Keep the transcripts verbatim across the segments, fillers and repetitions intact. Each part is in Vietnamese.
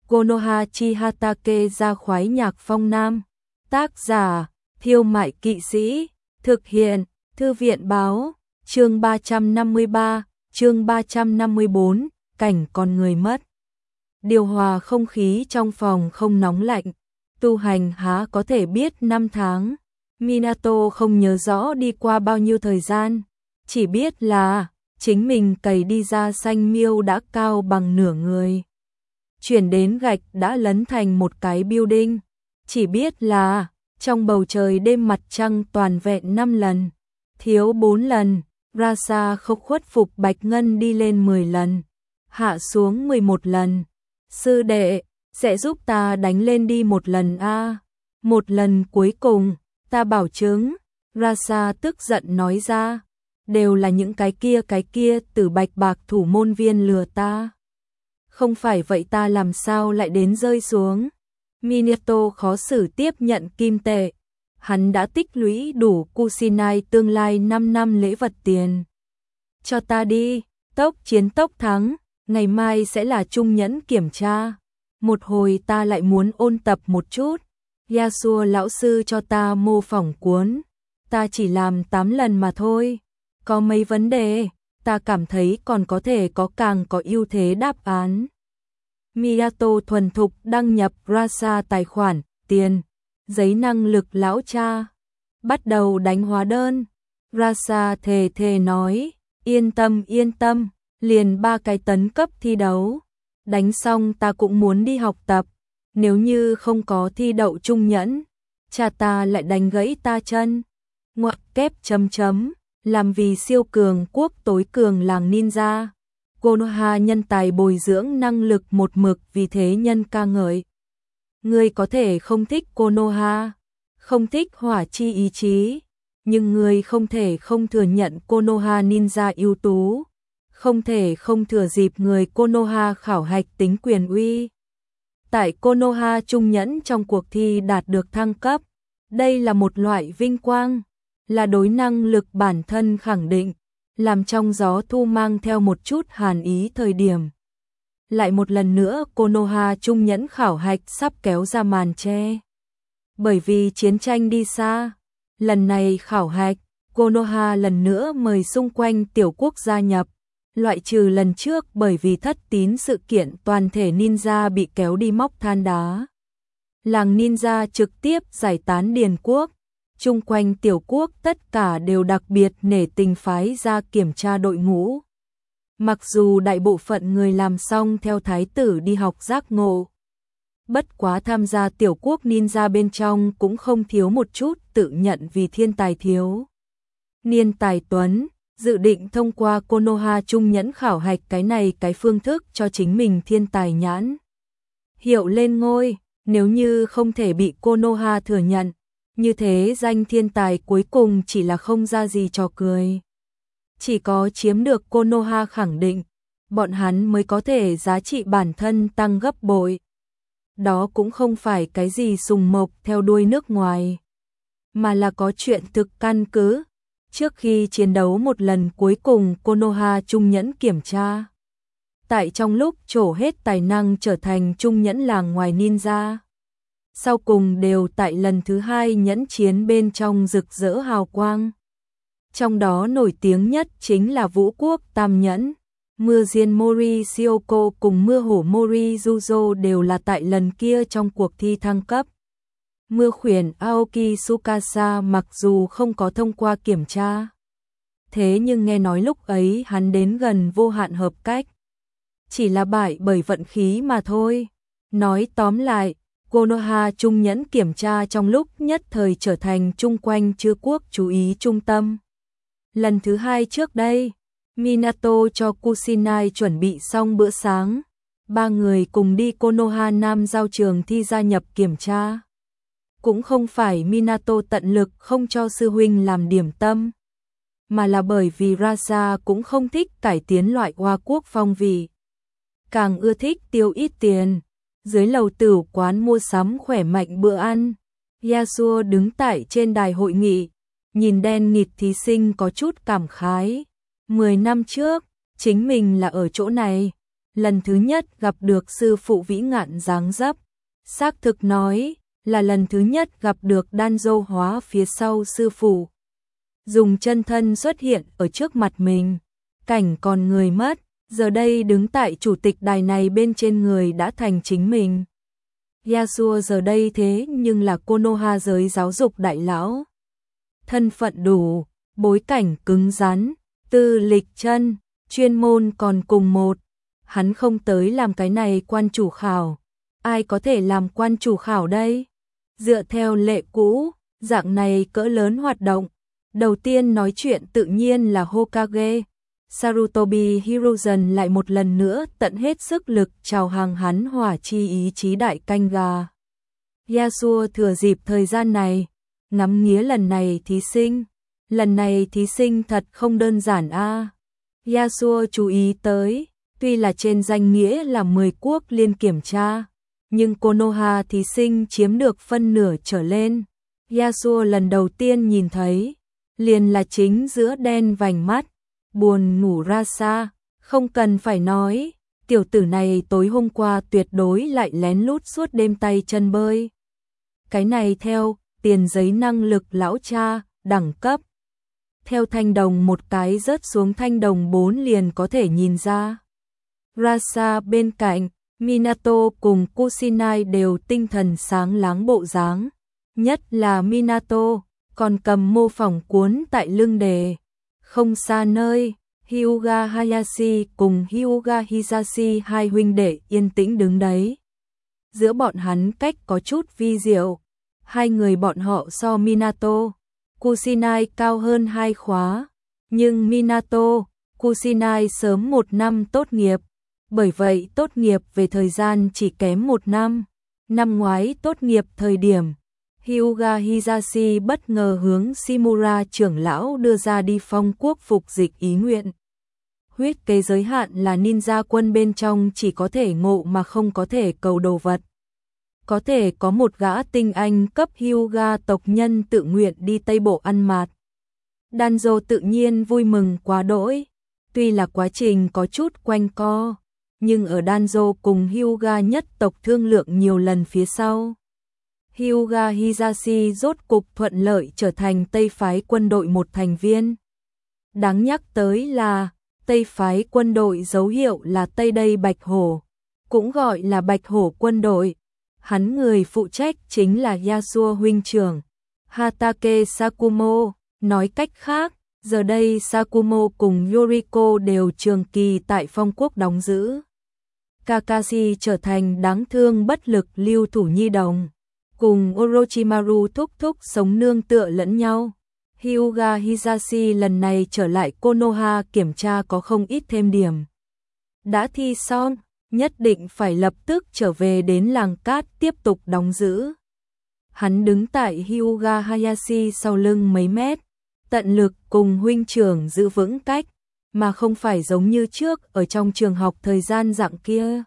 Konoha Chihatake ra khoái nhạc phong nam. Tác giả, Thiêu Mại Kỵ Sĩ. Thực hiện, Thư viện báo. Chương ba trăm năm mươi ba, chương ba trăm năm mươi bốn, cảnh con người mất. Điều hòa không khí trong phòng không nóng lạnh. Tu hành há có thể biết năm tháng. Minato không nhớ rõ đi qua bao nhiêu thời gian. Chỉ biết là chính mình cày đi ra xanh miêu đã cao bằng nửa người. Chuyển đến gạch đã lấn thành một cái building. Chỉ biết là trong bầu trời đêm mặt trăng toàn vẹn năm lần. Thiếu bốn lần. Rasa không khuất phục Bạch Ngân đi lên mười lần. Hạ xuống mười một lần. Sư đệ, sẽ giúp ta đánh lên đi một lần a à. Một lần cuối cùng, ta bảo chứng. Rasa tức giận nói ra. Đều là những cái kia cái kia từ Bạch Bạc thủ môn viên lừa ta. Không phải vậy ta làm sao lại đến rơi xuống. Minato khó xử tiếp nhận kim tệ. Hắn đã tích lũy đủ Kusinai tương lai năm năm lễ vật tiền. Cho ta đi, tốc chiến tốc thắng, ngày mai sẽ là trung nhẫn kiểm tra. Một hồi ta lại muốn ôn tập một chút. Yasuo lão sư cho ta mô phỏng cuốn. Ta chỉ làm tám lần mà thôi. Có mấy vấn đề, ta cảm thấy còn có thể có càng có ưu thế đáp án. Minato thuần thục đăng nhập Rasa tài khoản, tiền, giấy năng lực lão cha. Bắt đầu đánh hóa đơn. Rasa thề thề nói, yên tâm yên tâm, liền ba cái tấn cấp thi đấu. Đánh xong ta cũng muốn đi học tập, nếu như không có thi đậu trung nhẫn, cha ta lại đánh gãy ta chân. Ngoặc kép chấm chấm, làm vì siêu cường quốc tối cường làng ninja. Konoha nhân tài bồi dưỡng năng lực một mực vì thế nhân ca ngợi. Ngươi có thể không thích Konoha, không thích hỏa chi ý chí, nhưng ngươi không thể không thừa nhận Konoha ninja ưu tú, không thể không thừa dịp người Konoha khảo hạch tính quyền uy. Tại Konoha trung nhẫn trong cuộc thi đạt được thăng cấp, đây là một loại vinh quang, là đối năng lực bản thân khẳng định, làm trong gió thu mang theo một chút hàn ý thời điểm. Lại một lần nữa Konoha trung nhẫn khảo hạch sắp kéo ra màn che. Bởi vì chiến tranh đi xa, lần này khảo hạch, Konoha lần nữa mời xung quanh tiểu quốc gia nhập, loại trừ lần trước bởi vì thất tín sự kiện toàn thể ninja bị kéo đi móc than đá. Làng ninja trực tiếp giải tán điền quốc, chung quanh tiểu quốc tất cả đều đặc biệt nể tình phái ra kiểm tra đội ngũ. Mặc dù đại bộ phận người làm xong theo thái tử đi học giác ngộ, bất quá tham gia tiểu quốc ninja bên trong cũng không thiếu một chút tự nhận vì thiên tài thiếu. Niên tài Tuấn dự định thông qua Konoha trung nhẫn khảo hạch cái này cái phương thức cho chính mình thiên tài nhãn hiệu lên ngôi, nếu như không thể bị Konoha thừa nhận, như thế danh thiên tài cuối cùng chỉ là không ra gì trò cười. Chỉ có chiếm được Konoha khẳng định, bọn hắn mới có thể giá trị bản thân tăng gấp bội. Đó cũng không phải cái gì sùng mộc theo đuôi nước ngoài, mà là có chuyện thực căn cứ. Trước khi chiến đấu một lần cuối cùng Konoha trung nhẫn kiểm tra, tại trong lúc trổ hết tài năng trở thành trung nhẫn làng ngoài ninja, sau cùng đều tại lần thứ hai nhẫn chiến bên trong rực rỡ hào quang. Trong đó nổi tiếng nhất chính là Vũ Quốc Tam Nhẫn. Mưa diên Mori Shioko cùng mưa hổ Mori Juzo đều là tại lần kia trong cuộc thi thăng cấp. Mưa khuyển Aoki Tsukasa mặc dù không có thông qua kiểm tra, thế nhưng nghe nói lúc ấy hắn đến gần vô hạn hợp cách. Chỉ là bại bởi vận khí mà thôi. Nói tóm lại, Konoha trung nhẫn kiểm tra trong lúc nhất thời trở thành chung quanh chư quốc chú ý trung tâm. Lần thứ hai trước đây, Minato cho Kusinai chuẩn bị xong bữa sáng. Ba người cùng đi Konoha Nam giao trường thi gia nhập kiểm tra. Cũng không phải Minato tận lực không cho sư huynh làm điểm tâm, mà là bởi vì Rasa cũng không thích cải tiến loại hoa quốc phong vị, càng ưa thích tiêu ít tiền. Dưới lầu tửu quán mua sắm khỏe mạnh bữa ăn, Yasuo đứng tại trên đài hội nghị, nhìn đen nghịt thí sinh có chút cảm khái. Mười năm trước, chính mình là ở chỗ này, lần thứ nhất gặp được sư phụ vĩ ngạn dáng dấp. Xác thực nói, là lần thứ nhất gặp được Danzo hóa phía sau sư phụ. Dùng chân thân xuất hiện ở trước mặt mình, cảnh còn người mất, giờ đây đứng tại chủ tịch đài này bên trên người đã thành chính mình. Yasuo giờ đây thế nhưng là Konoha giới giáo dục đại lão. Thân phận đủ, bối cảnh cứng rắn, tư lịch chân, chuyên môn còn cùng một. Hắn không tới làm cái này quan chủ khảo. Ai có thể làm quan chủ khảo đây? Dựa theo lệ cũ, dạng này cỡ lớn hoạt động. Đầu tiên nói chuyện tự nhiên là Hokage. Sarutobi Hiruzen lại một lần nữa tận hết sức lực chào hàng hắn hỏa chi ý chí đại canh gà. Yasuo thừa dịp thời gian này, ngắm nghía lần này thí sinh. Lần này thí sinh thật không đơn giản a. À. Yasuo chú ý tới, tuy là trên danh nghĩa là mười quốc liên kiểm tra, nhưng Konoha thí sinh chiếm được phân nửa trở lên. Yasuo lần đầu tiên nhìn thấy, liền là chính giữa đen vành mắt, buồn ngủ ra xa, không cần phải nói, tiểu tử này tối hôm qua tuyệt đối lại lén lút suốt đêm tay chân bơi. Cái này theo tiền giấy năng lực lão cha, đẳng cấp. Theo thanh đồng một cái rớt xuống thanh đồng bốn liền có thể nhìn ra. Rasa bên cạnh, Minato cùng Kusinai đều tinh thần sáng láng bộ dáng. Nhất là Minato, còn cầm mô phỏng cuốn tại lưng đề. Không xa nơi, Hyuga Hayashi cùng Hyuga Hisashi hai huynh đệ yên tĩnh đứng đấy. Giữa bọn hắn cách có chút vi diệu. Hai người bọn họ so Minato, Kusinai cao hơn hai khóa. Nhưng Minato, Kusinai sớm một năm tốt nghiệp. Bởi vậy tốt nghiệp về thời gian chỉ kém một năm. Năm ngoái tốt nghiệp thời điểm, Hyuga Hisashi bất ngờ hướng Shimura trưởng lão đưa ra đi phong quốc phục dịch ý nguyện. Huyết kế giới hạn là ninja quân bên trong chỉ có thể ngộ mà không có thể cầu đồ vật. Có thể có một gã tinh anh cấp Hyuga tộc nhân tự nguyện đi Tây Bộ ăn mạt. Danzo tự nhiên vui mừng quá đỗi. Tuy là quá trình có chút quanh co, nhưng ở Danzo cùng Hyuga nhất tộc thương lượng nhiều lần phía sau, Hyuga Hisashi rốt cục thuận lợi trở thành Tây phái quân đội một thành viên. Đáng nhắc tới là, Tây phái quân đội dấu hiệu là Tây Đây Bạch Hổ, cũng gọi là Bạch Hổ quân đội. Hắn người phụ trách chính là Yasuo huynh trưởng, Hatake Sakumo. Nói cách khác, giờ đây Sakumo cùng Yoriko đều trường kỳ tại phong quốc đóng giữ. Kakashi trở thành đáng thương bất lực lưu thủ nhi đồng, cùng Orochimaru thúc thúc sống nương tựa lẫn nhau. Hyuga Hisashi lần này trở lại Konoha kiểm tra có không ít thêm điểm. Đã thi xong, nhất định phải lập tức trở về đến làng cát tiếp tục đóng giữ. Hắn đứng tại Hyuga Hayashi sau lưng mấy mét, tận lực cùng huynh trưởng giữ vững cách, mà không phải giống như trước ở trong trường học thời gian dạng kia.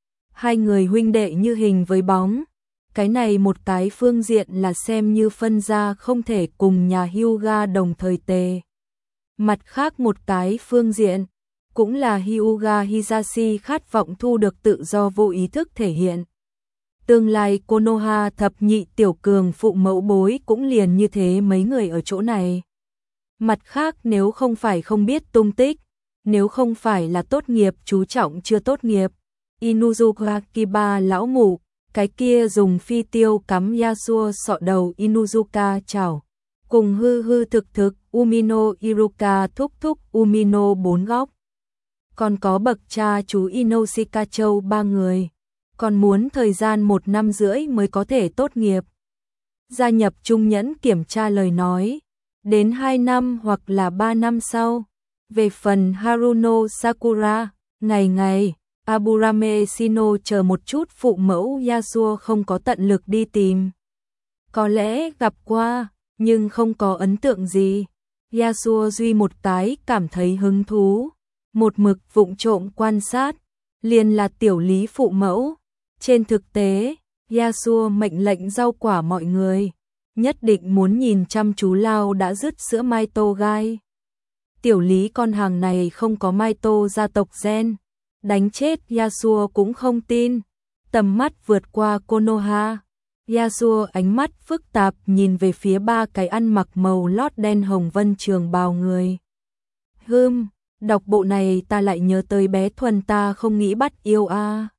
Hai người huynh đệ như hình với bóng. Cái này một cái phương diện là xem như phân ra không thể cùng nhà Hyuga đồng thời tề. Mặt khác một cái phương diện, cũng là Hyuga Hisashi khát vọng thu được tự do vô ý thức thể hiện. Tương lai Konoha thập nhị tiểu cường phụ mẫu bối cũng liền như thế mấy người ở chỗ này. Mặt khác nếu không phải không biết tung tích, nếu không phải là tốt nghiệp chú trọng chưa tốt nghiệp, Inuzuka Kiba lão mụ, cái kia dùng phi tiêu cắm Yasuo sọ đầu Inuzuka chảo, cùng hư hư thực thực Umino Iruka thúc thúc Umino bốn góc. Còn có bậc cha chú Inoshika Châu ba người, còn muốn thời gian một năm rưỡi mới có thể tốt nghiệp. Gia nhập trung nhẫn kiểm tra lời nói, đến hai năm hoặc là ba năm sau. Về phần Haruno Sakura, ngày ngày, Aburame Shino chờ một chút phụ mẫu Yasuo không có tận lực đi tìm. Có lẽ gặp qua, nhưng không có ấn tượng gì. Yasuo duy một cái cảm thấy hứng thú, một mực vụng trộm quan sát, liền là tiểu lý phụ mẫu. Trên thực tế, Yasuo mệnh lệnh rau quả mọi người, nhất định muốn nhìn chăm chú lao đã dứt sữa Maito gai. Tiểu lý con hàng này không có Maito gia tộc gen, đánh chết Yasuo cũng không tin. Tầm mắt vượt qua Konoha. Yasuo ánh mắt phức tạp nhìn về phía ba cái ăn mặc màu lót đen hồng vân trường bào người. Hừm, đọc bộ này ta lại nhớ tới bé Thuần ta không nghĩ bắt yêu a. À.